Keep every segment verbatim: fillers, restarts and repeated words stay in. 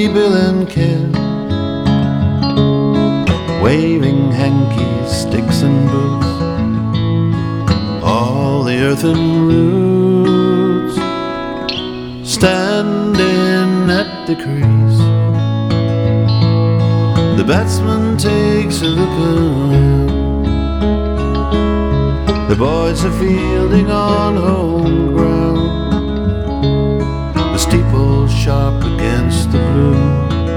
see Bill and Ken waving hankies, sticks and boots, all the earthen roots standing at the crease. The batsman takes a look around. The boys are fielding on home ground. The steeple sharp against the blue.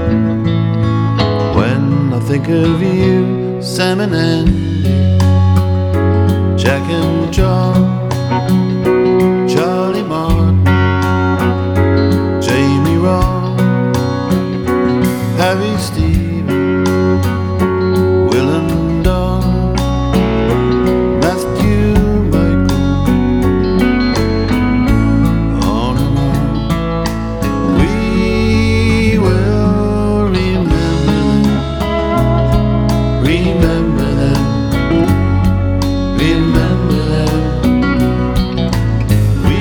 When I think of you, Sam and Andy, Jack and John, Charlie Martin, Jamie Ron, Harry Stephen, Will and Don, Matthew, Michael, on and on. We will remember them, remember them, remember them. We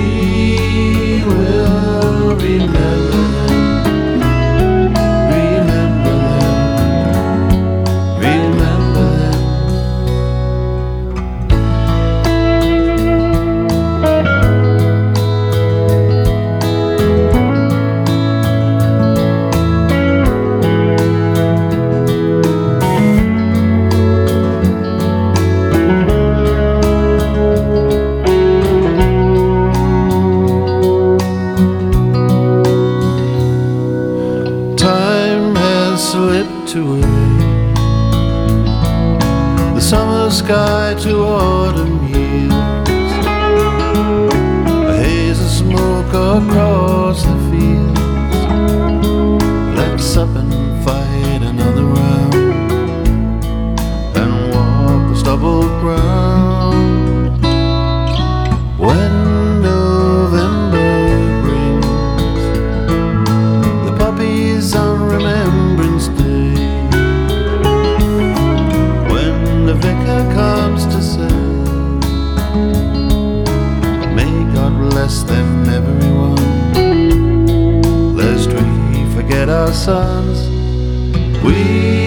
will remember them, remember them, remember them. Time has slipped away, the summer sky to autumn years, a haze of smoke across the fields. Let's up and fight another round and walk the stubble ground. When November brings the puppies on Remembrance Day, when the vicar comes to say, may God bless them everyone, lest we forget our sons. We